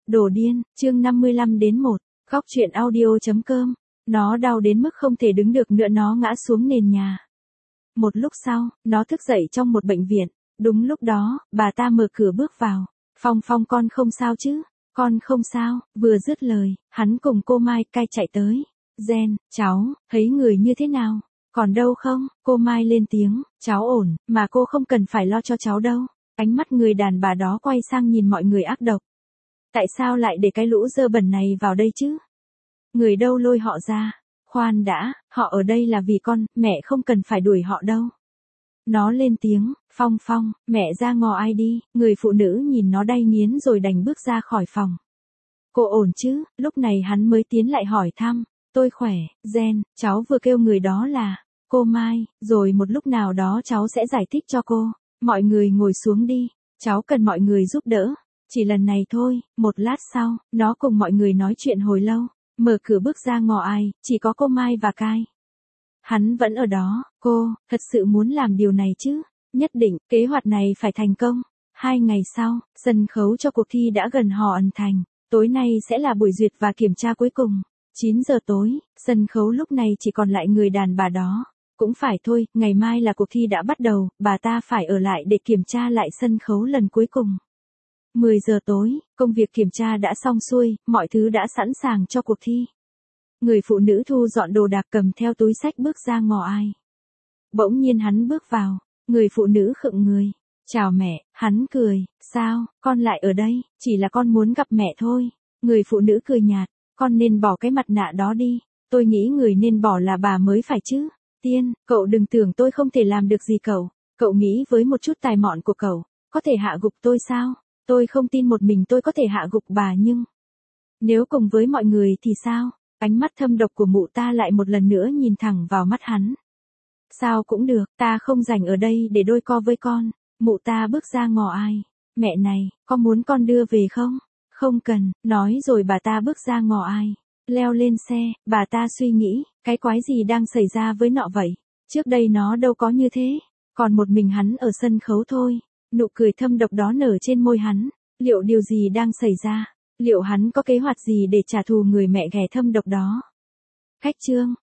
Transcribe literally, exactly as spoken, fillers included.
Đồ điên, chương năm mươi lăm đến một, khóc chuyện audio.com, nó đau đến mức không thể đứng được nữa, nó ngã xuống nền nhà. Một lúc sau, nó thức dậy trong một bệnh viện, đúng lúc đó, bà ta mở cửa bước vào. Phong Phong, con không sao chứ? Con không sao. Vừa dứt lời, hắn cùng cô Mai cai chạy tới. Gen, cháu, thấy người như thế nào? Còn đâu không? Cô Mai lên tiếng, cháu ổn, mà cô không cần phải lo cho cháu đâu. Ánh mắt người đàn bà đó quay sang nhìn mọi người ác độc. Tại sao lại để cái lũ dơ bẩn này vào đây chứ? Người đâu lôi họ ra? Khoan đã, họ ở đây là vì con, mẹ không cần phải đuổi họ đâu. Nó lên tiếng, Phong Phong, mẹ ra ngò ai đi. Người phụ nữ nhìn nó đay nghiến rồi đành bước ra khỏi phòng. Cô ổn chứ? Lúc này hắn mới tiến lại hỏi thăm. Tôi khỏe, Gen, cháu vừa kêu người đó là cô Mai, rồi một lúc nào đó cháu sẽ giải thích cho cô. Mọi người ngồi xuống đi, cháu cần mọi người giúp đỡ. Chỉ lần này thôi. Một lát sau, nó cùng mọi người nói chuyện hồi lâu, mở cửa bước ra ngò ai, chỉ có cô Mai và Cai. Hắn vẫn ở đó. Cô, thật sự muốn làm điều này chứ? Nhất định, kế hoạch này phải thành công. Hai ngày sau, sân khấu cho cuộc thi đã gần hoàn thành. Tối nay sẽ là buổi duyệt và kiểm tra cuối cùng. chín giờ tối, sân khấu lúc này chỉ còn lại người đàn bà đó. Cũng phải thôi, ngày mai là cuộc thi đã bắt đầu, bà ta phải ở lại để kiểm tra lại sân khấu lần cuối cùng. mười giờ tối, công việc kiểm tra đã xong xuôi, mọi thứ đã sẵn sàng cho cuộc thi. Người phụ nữ thu dọn đồ đạc cầm theo túi xách bước ra ngò ai. Bỗng nhiên hắn bước vào, người phụ nữ khựng người. Chào mẹ, hắn cười, sao, con lại ở đây, chỉ là con muốn gặp mẹ thôi. Người phụ nữ cười nhạt, con nên bỏ cái mặt nạ đó đi, tôi nghĩ người nên bỏ là bà mới phải chứ. Tiên, cậu đừng tưởng tôi không thể làm được gì cậu, cậu nghĩ với một chút tài mọn của cậu, có thể hạ gục tôi sao? Tôi không tin một mình tôi có thể hạ gục bà nhưng... Nếu cùng với mọi người thì sao? Ánh mắt thâm độc của mụ ta lại một lần nữa nhìn thẳng vào mắt hắn. Sao cũng được, ta không rảnh ở đây để đôi co với con. Mụ ta bước ra ngò ai. Mẹ này, có muốn con đưa về không? Không cần, nói rồi bà ta bước ra ngò ai. Leo lên xe, bà ta suy nghĩ, cái quái gì đang xảy ra với nọ vậy? Trước đây nó đâu có như thế. Còn một mình hắn ở sân khấu thôi. Nụ cười thâm độc đó nở trên môi hắn. Liệu điều gì đang xảy ra? Liệu hắn có kế hoạch gì để trả thù người mẹ ghẻ thâm độc đó? Khách trương.